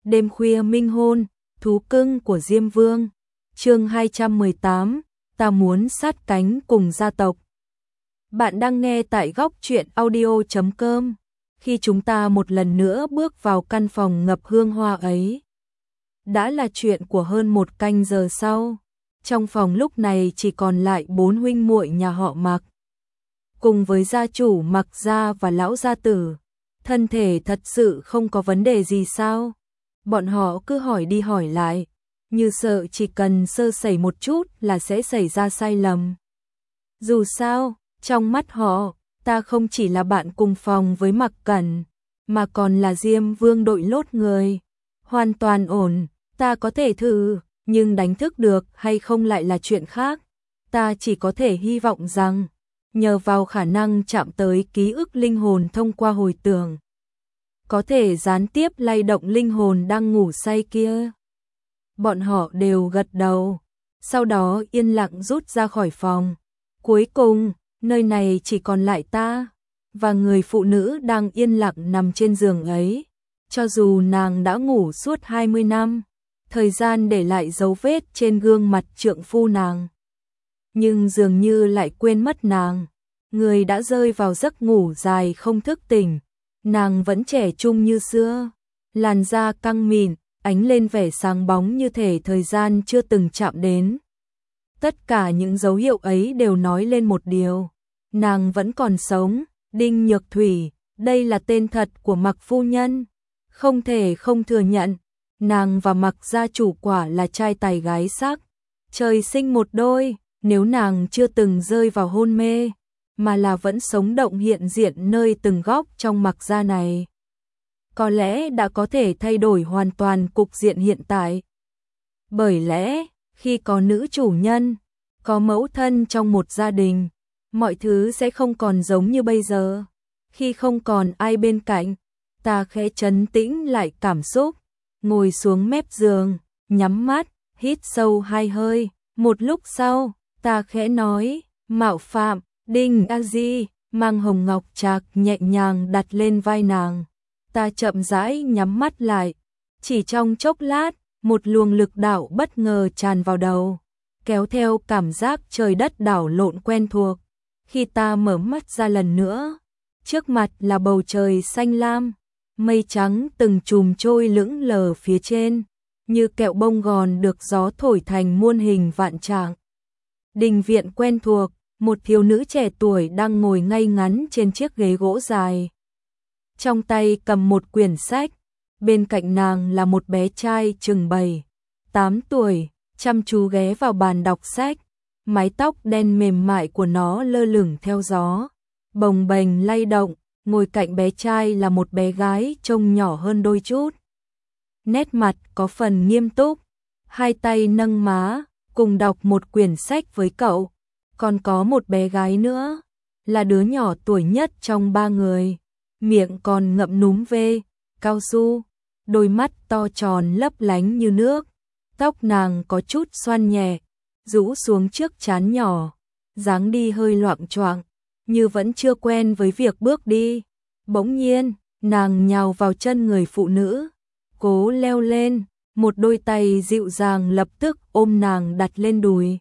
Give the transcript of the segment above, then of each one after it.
Đêm khuya minh hôn, thú cưng của Diêm Vương. Chương 218, ta muốn sát cánh cùng gia tộc. Bạn đang nghe tại góc truyện audio.com. Khi chúng ta một lần nữa bước vào căn phòng ngập hương hoa ấy, đã là chuyện của hơn một canh giờ sau. Trong phòng lúc này chỉ còn lại 4 huynh muội nhà họ Mạc, cùng với gia chủ Mạc gia và lão gia tử. Thân thể thật sự không có vấn đề gì sao? Bọn họ cứ hỏi đi hỏi lại, như sợ chỉ cần sơ sẩy một chút là sẽ xảy ra sai lầm. Dù sao, trong mắt họ, ta không chỉ là bạn cùng phòng với Mạc Cẩn, mà còn là Diêm Vương đội lốt người. Hoàn toàn ổn, ta có thể thử, nhưng đánh thức được hay không lại là chuyện khác. Ta chỉ có thể hy vọng rằng, nhờ vào khả năng chạm tới ký ức linh hồn thông qua hồi tưởng, có thể gián tiếp lay động linh hồn đang ngủ say kia. Bọn họ đều gật đầu, sau đó yên lặng rút ra khỏi phòng. Cuối cùng, nơi này chỉ còn lại ta và người phụ nữ đang yên lặng nằm trên giường ấy. Cho dù nàng đã ngủ suốt 20 năm, thời gian để lại dấu vết trên gương mặt trượng phu nàng, nhưng dường như lại quên mất nàng. Người đã rơi vào giấc ngủ dài không thức tỉnh. Nàng vẫn trẻ trung như xưa, làn da căng mịn, ánh lên vẻ sáng bóng như thể thời gian chưa từng chạm đến. Tất cả những dấu hiệu ấy đều nói lên một điều, nàng vẫn còn sống. Đinh Nhược Thủy, đây là tên thật của Mạc phu nhân. Không thể không thừa nhận, nàng và Mạc gia chủ quả là trai tài gái sắc, trời sinh một đôi. Nếu nàng chưa từng rơi vào hôn mê, mà là vẫn sống động hiện diện nơi từng góc trong Mạc gia này, có lẽ đã có thể thay đổi hoàn toàn cục diện hiện tại. Bởi lẽ, khi có nữ chủ nhân, có mẫu thân trong một gia đình, mọi thứ sẽ không còn giống như bây giờ. Khi không còn ai bên cạnh, ta khẽ trấn tĩnh lại cảm xúc, ngồi xuống mép giường, nhắm mắt, hít sâu 2 hơi. Một lúc sau, ta khẽ nói, mạo phạm. Đinh A Di mang hồng ngọc trạc nhẹ nhàng đặt lên vai nàng. Ta chậm rãi nhắm mắt lại. Chỉ trong chốc lát, một luồng lực đạo bất ngờ tràn vào đầu, kéo theo cảm giác trời đất đảo lộn quen thuộc. Khi ta mở mắt ra lần nữa, trước mặt là bầu trời xanh lam, mây trắng từng chùm trôi lững lờ phía trên, như kẹo bông gòn được gió thổi thành muôn hình vạn trạng. Đình viện quen thuộc, một thiếu nữ trẻ tuổi đang ngồi ngay ngắn trên chiếc ghế gỗ dài, trong tay cầm một quyển sách. Bên cạnh nàng là một bé trai chừng 7-8 tuổi, chăm chú ghé vào bàn đọc sách. Mái tóc đen mềm mại của nó lơ lửng theo gió, bồng bềnh lay động. Ngồi cạnh bé trai là một bé gái trông nhỏ hơn đôi chút, nét mặt có phần nghiêm túc, hai tay nâng má, cùng đọc một quyển sách với cậu. Còn có một bé gái nữa, là đứa nhỏ tuổi nhất trong 3 người, miệng còn ngậm núm vê cao su, đôi mắt to tròn lấp lánh như nước. Tóc nàng có chút xoăn nhẹ, rũ xuống trước trán nhỏ, dáng đi hơi loạng choạng, như vẫn chưa quen với việc bước đi. Bỗng nhiên, nàng nhào vào chân người phụ nữ, cố leo lên, một đôi tay dịu dàng lập tức ôm nàng đặt lên đùi.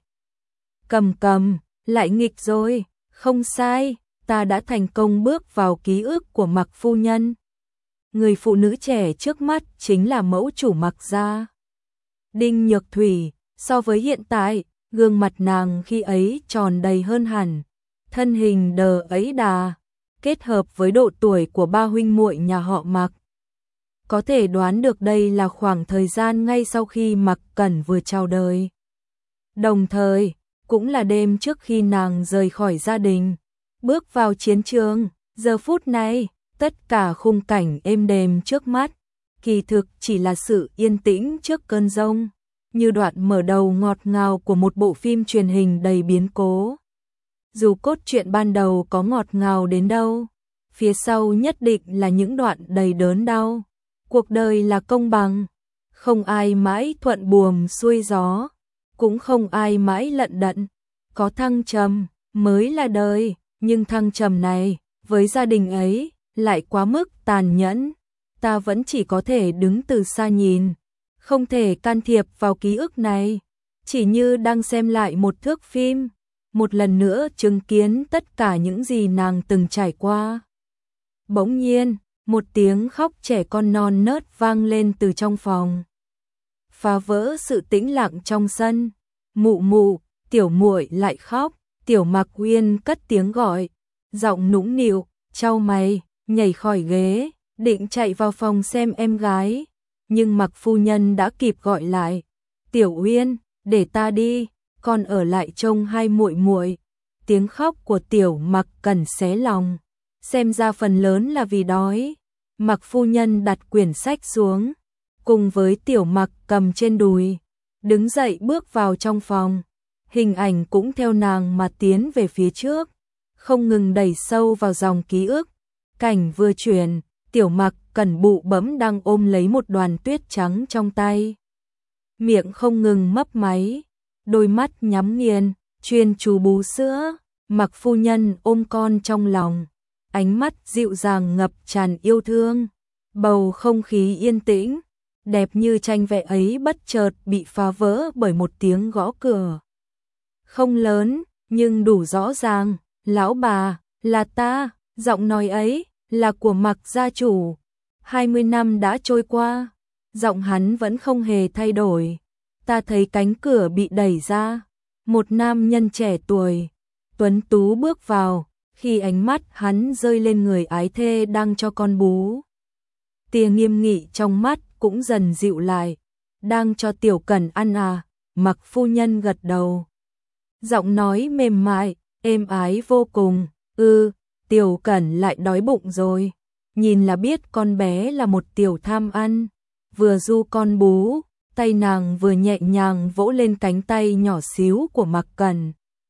Cầm, lại nghịch rồi, không sai, ta đã thành công bước vào ký ức của Mạc phu nhân. Người phụ nữ trẻ trước mắt chính là mẫu chủ Mạc gia. Đinh Nhược Thủy, so với hiện tại, gương mặt nàng khi ấy tròn đầy hơn hẳn, thân hình đờ ấy đà, kết hợp với độ tuổi của 3 huynh muội nhà họ Mạc, có thể đoán được đây là khoảng thời gian ngay sau khi Mạc Cẩn vừa chào đời. Đồng thời, cũng là đêm trước khi nàng rời khỏi gia đình, bước vào chiến trường. Giờ phút này, tất cả khung cảnh êm đềm trước mắt, kỳ thực chỉ là sự yên tĩnh trước cơn giông, như đoạn mở đầu ngọt ngào của một bộ phim truyền hình đầy biến cố. Dù cốt truyện ban đầu có ngọt ngào đến đâu, phía sau nhất định là những đoạn đầy đớn đau. Cuộc đời là công bằng, không ai mãi thuận buồm xuôi gió, cũng không ai mãi lận đận. Có thăng trầm mới là đời, nhưng thăng trầm này với gia đình ấy lại quá mức tàn nhẫn. ta vẫn chỉ có thể đứng từ xa nhìn, không thể can thiệp vào ký ức này, chỉ như đang xem lại một thước phim, một lần nữa chứng kiến tất cả những gì nàng từng trải qua. Bỗng nhiên, một tiếng khóc trẻ con non nớt vang lên từ trong phòng, phá vỡ sự tĩnh lặng trong sân. Mụ mụ, tiểu muội lại khóc. Tiểu Mặc Uyên cất tiếng gọi, giọng nũng nịu, chau mày, nhảy khỏi ghế, định chạy vào phòng xem em gái, nhưng Mặc phu nhân đã kịp gọi lại. Tiểu Uyên, để ta đi, con ở lại trông hai muội muội. Tiếng khóc của Tiểu Mặc Cẩn xé lòng, xem ra phần lớn là vì đói. Mặc phu nhân đặt quyển sách xuống, cùng với Tiểu Mặc cầm trên đùi, đứng dậy bước vào trong phòng. Hình ảnh cũng theo nàng mà tiến về phía trước, không ngừng đẩy sâu vào dòng ký ức. Cảnh vừa chuyển, Tiểu Mặc Cẩn bụ bẫm đang ôm lấy một đoàn tuyết trắng trong tay, miệng không ngừng mấp máy, đôi mắt nhắm nghiền, chuyên chú bú sữa. Mặc phu nhân ôm con trong lòng, ánh mắt dịu dàng ngập tràn yêu thương. Bầu không khí yên tĩnh, đẹp như tranh vẽ ấy bất chợt bị phá vỡ bởi một tiếng gõ cửa. Không lớn, nhưng đủ rõ ràng. Lão bà, là ta. Giọng nói ấy là của Mặc gia chủ. 20 năm đã trôi qua, giọng hắn vẫn không hề thay đổi. Ta thấy cánh cửa bị đẩy ra, một nam nhân trẻ tuổi, tuấn tú bước vào. Khi ánh mắt hắn rơi lên người ái thê đang cho con bú, tia nghiêm nghị trong mắt cũng dần dịu lại. Đang cho Tiểu Cẩn ăn à? Mặc phu nhân gật đầu, giọng nói mềm mại, êm ái vô cùng. Tiểu Cẩn lại đói bụng rồi. Nhìn là biết con bé là một tiểu tham ăn. Vừa du con bú, tay nàng vừa nhẹ nhàng vỗ lên cánh tay nhỏ xíu của Mặc Cẩn,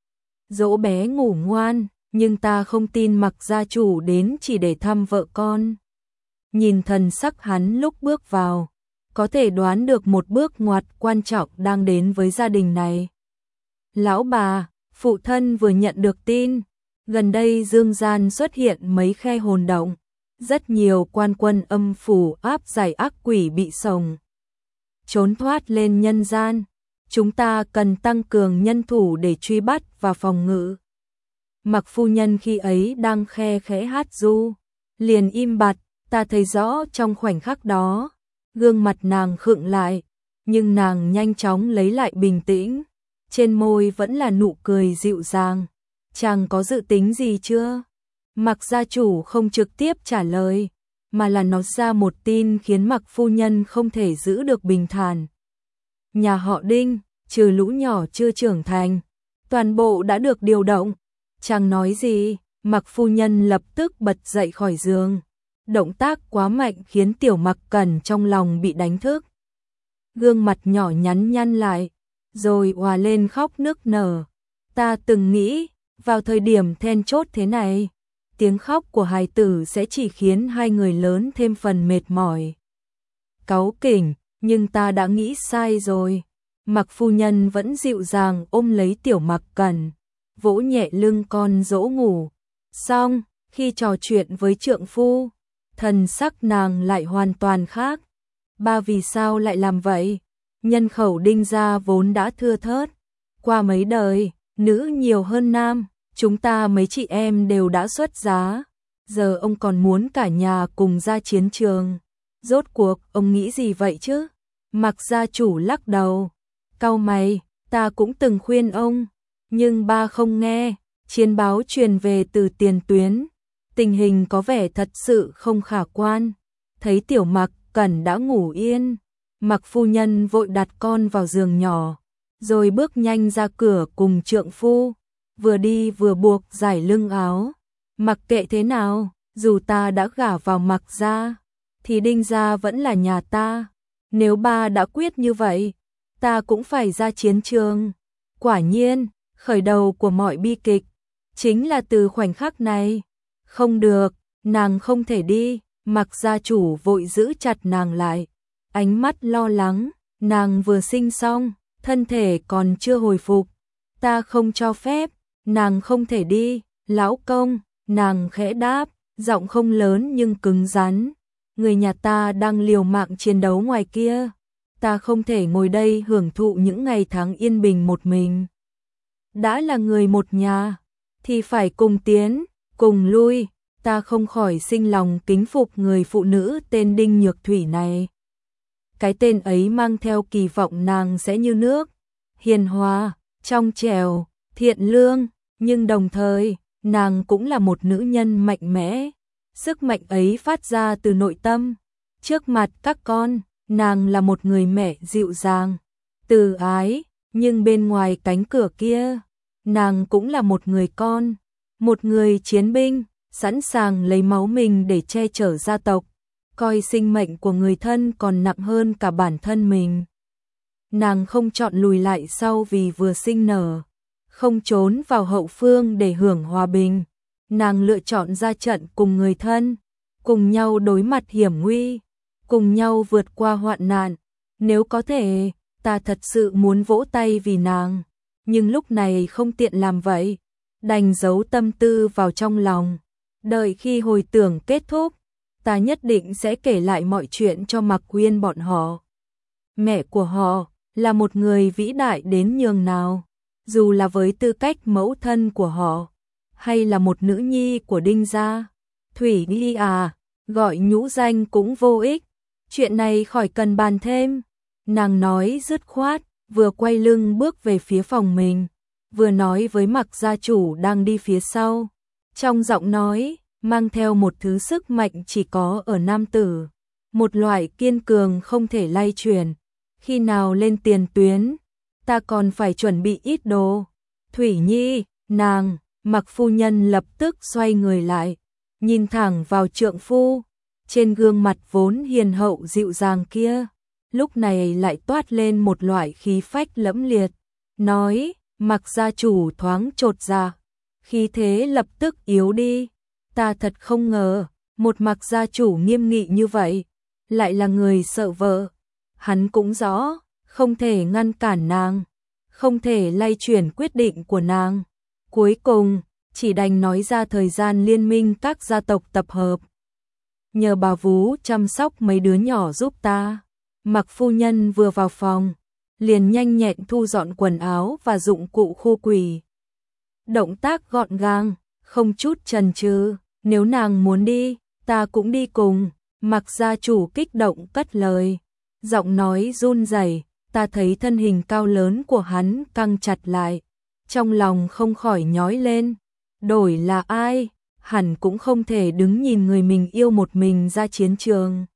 dỗ bé ngủ ngoan. Nhưng ta không tin Mặc gia chủ đến chỉ để thăm vợ con. Nhìn thần sắc hắn lúc bước vào, có thể đoán được một bước ngoặt quan trọng đang đến với gia đình này. Lão bà, phụ thân vừa nhận được tin, gần đây dương gian xuất hiện mấy khe hồn động, rất nhiều quan quân âm phủ áp giải ác quỷ bị sổng trốn thoát lên nhân gian. Chúng ta cần tăng cường nhân thủ để truy bắt và phòng ngự. Mặc phu nhân khi ấy đang khe khẽ hát ru, liền im bặt. Ta thấy rõ trong khoảnh khắc đó, gương mặt nàng khựng lại, nhưng nàng nhanh chóng lấy lại bình tĩnh, trên môi vẫn là nụ cười dịu dàng. Chàng có dự tính gì chưa? Mặc gia chủ không trực tiếp trả lời, mà là nói ra một tin khiến Mặc phu nhân không thể giữ được bình thản. Nhà họ Đinh, trừ lũ nhỏ chưa trưởng thành, toàn bộ đã được điều động. Chàng nói gì? Mặc phu nhân lập tức bật dậy khỏi giường. Động tác quá mạnh khiến Tiểu Mặc Cẩn trong lòng bị đánh thức. Gương mặt nhỏ nhắn nhăn lại, rồi òa lên khóc nức nở. Ta từng nghĩ, vào thời điểm then chốt thế này, tiếng khóc của hài tử sẽ chỉ khiến hai người lớn thêm phần mệt mỏi, cáu kỉnh, nhưng ta đã nghĩ sai rồi. Mặc phu nhân vẫn dịu dàng ôm lấy Tiểu Mặc Cẩn, vỗ nhẹ lưng con dỗ ngủ. Xong, khi trò chuyện với trượng phu, thần sắc nàng lại hoàn toàn khác. Ba vì sao lại làm vậy? Nhân khẩu Đinh gia vốn đã thưa thớt, qua mấy đời, nữ nhiều hơn nam, chúng ta mấy chị em đều đã xuất giá, giờ ông còn muốn cả nhà cùng ra chiến trường. Rốt cuộc ông nghĩ gì vậy chứ? Mặc gia chủ lắc đầu, cau mày, ta cũng từng khuyên ông, nhưng ba không nghe. Chiến báo truyền về từ tiền tuyến, tình hình có vẻ thật sự không khả quan. Thấy Tiểu Mặc Cẩn đã ngủ yên, Mặc phu nhân vội đặt con vào giường nhỏ, rồi bước nhanh ra cửa cùng trượng phu, vừa đi vừa buộc giải lưng áo. Mặc kệ thế nào, dù ta đã gả vào Mặc gia, thì Đinh gia vẫn là nhà ta. Nếu ba đã quyết như vậy, ta cũng phải ra chiến trường. Quả nhiên, khởi đầu của mọi bi kịch chính là từ khoảnh khắc này. Không được, nàng không thể đi. Mặc gia chủ vội giữ chặt nàng lại, ánh mắt lo lắng. Nàng vừa sinh xong, thân thể còn chưa hồi phục, ta không cho phép, nàng không thể đi. Lão công, nàng khẽ đáp, giọng không lớn nhưng cứng rắn. người nhà ta đang liều mạng chiến đấu ngoài kia, ta không thể ngồi đây hưởng thụ những ngày tháng yên bình một mình. Đã là người một nhà, thì phải cùng tiến, cùng lui, ta không khỏi sinh lòng kính phục người phụ nữ tên Đinh Nhược Thủy này. Cái tên ấy mang theo kỳ vọng nàng sẽ như nước, hiền hòa, trong trẻo, thiện lương, nhưng đồng thời, nàng cũng là một nữ nhân mạnh mẽ. Sức mạnh ấy phát ra từ nội tâm. Trước mặt các con, nàng là một người mẹ dịu dàng, từ ái, nhưng bên ngoài cánh cửa kia, nàng cũng là một người con, một người chiến binh, sẵn sàng lấy máu mình để che chở gia tộc, coi sinh mệnh của người thân còn nặng hơn cả bản thân mình. Nàng không chọn lùi lại sau vì vừa sinh nở, không trốn vào hậu phương để hưởng hòa bình. Nàng lựa chọn ra trận cùng người thân, cùng nhau đối mặt hiểm nguy, cùng nhau vượt qua hoạn nạn. Nếu có thể, ta thật sự muốn vỗ tay vì nàng, nhưng lúc này không tiện làm vậy, đành giấu tâm tư vào trong lòng. Đợi khi hồi tưởng kết thúc, ta nhất định sẽ kể lại mọi chuyện cho Mạc Quyên bọn họ. Mẹ của họ là một người vĩ đại đến nhường nào, dù là với tư cách mẫu thân của họ, hay là một nữ nhi của Đinh gia. Thủy Nhi à, gọi nhũ danh cũng vô ích, chuyện này khỏi cần bàn thêm. Nàng nói dứt khoát, vừa quay lưng bước về phía phòng mình, vừa nói với Mạc gia chủ đang đi phía sau. Trong giọng nói, mang theo một thứ sức mạnh chỉ có ở nam tử, một loại kiên cường không thể lay chuyển. Khi nào lên tiền tuyến, ta còn phải chuẩn bị ít đồ. Thủy Nhi, nàng, Mạc phu nhân lập tức xoay người lại, nhìn thẳng vào trượng phu, trên gương mặt vốn hiền hậu dịu dàng kia, lúc này lại toát lên một loại khí phách lẫm liệt, nói, Mạc gia chủ thoáng chột dạ, khí thế lập tức yếu đi, ta thật không ngờ, một Mạc gia chủ nghiêm nghị như vậy, lại là người sợ vợ. Hắn cũng rõ, không thể ngăn cản nàng, không thể lay chuyển quyết định của nàng. Cuối cùng, chỉ đành nói ra thời gian liên minh các gia tộc tập hợp. Nhờ bà vú chăm sóc mấy đứa nhỏ giúp ta. Mạc phu nhân vừa vào phòng, liền nhanh nhẹn thu dọn quần áo và dụng cụ khu quỷ. Động tác gọn gàng, không chút chần chừ, nếu nàng muốn đi, ta cũng đi cùng. Mạc gia chủ kích động cất lời, giọng nói run rẩy, ta thấy thân hình cao lớn của hắn căng chặt lại, trong lòng không khỏi nhói lên. Đổi là ai, hẳn cũng không thể đứng nhìn người mình yêu một mình ra chiến trường.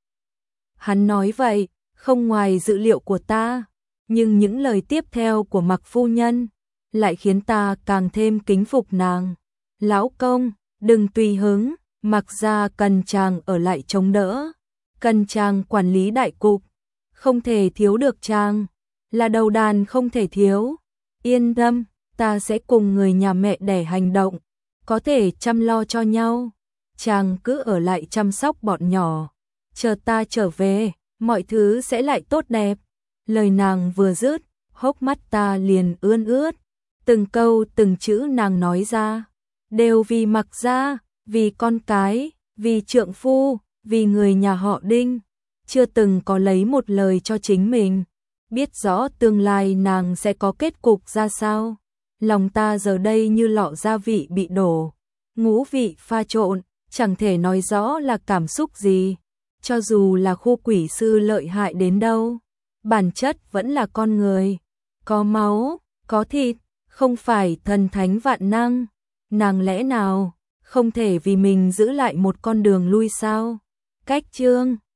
Hắn nói vậy, không ngoài dự liệu của ta, nhưng những lời tiếp theo của Mạc phu nhân lại khiến ta càng thêm kính phục nàng. Lão công, đừng tùy hứng, Mạc gia cần chàng ở lại chống đỡ, cần chàng quản lý đại cục, không thể thiếu được chàng, là đầu đàn không thể thiếu. Yên tâm, ta sẽ cùng người nhà mẹ đẻ hành động, có thể chăm lo cho nhau. Chàng cứ ở lại chăm sóc bọn nhỏ, chờ ta trở về, mọi thứ sẽ lại tốt đẹp. Lời nàng vừa dứt, hốc mắt ta liền ươn ướt. Từng câu từng chữ nàng nói ra, đều vì Mạc gia, vì con cái, vì trượng phu, vì người nhà họ Đinh. Chưa từng có lấy một lời cho chính mình, biết rõ tương lai nàng sẽ có kết cục ra sao. Lòng ta giờ đây như lọ gia vị bị đổ, ngũ vị pha trộn, chẳng thể nói rõ là cảm xúc gì. Cho dù là khu quỷ sư lợi hại đến đâu, bản chất vẫn là con người, có máu, có thịt, không phải thần thánh vạn năng. Nàng lẽ nào không thể vì mình giữ lại một con đường lui sao? Cách chương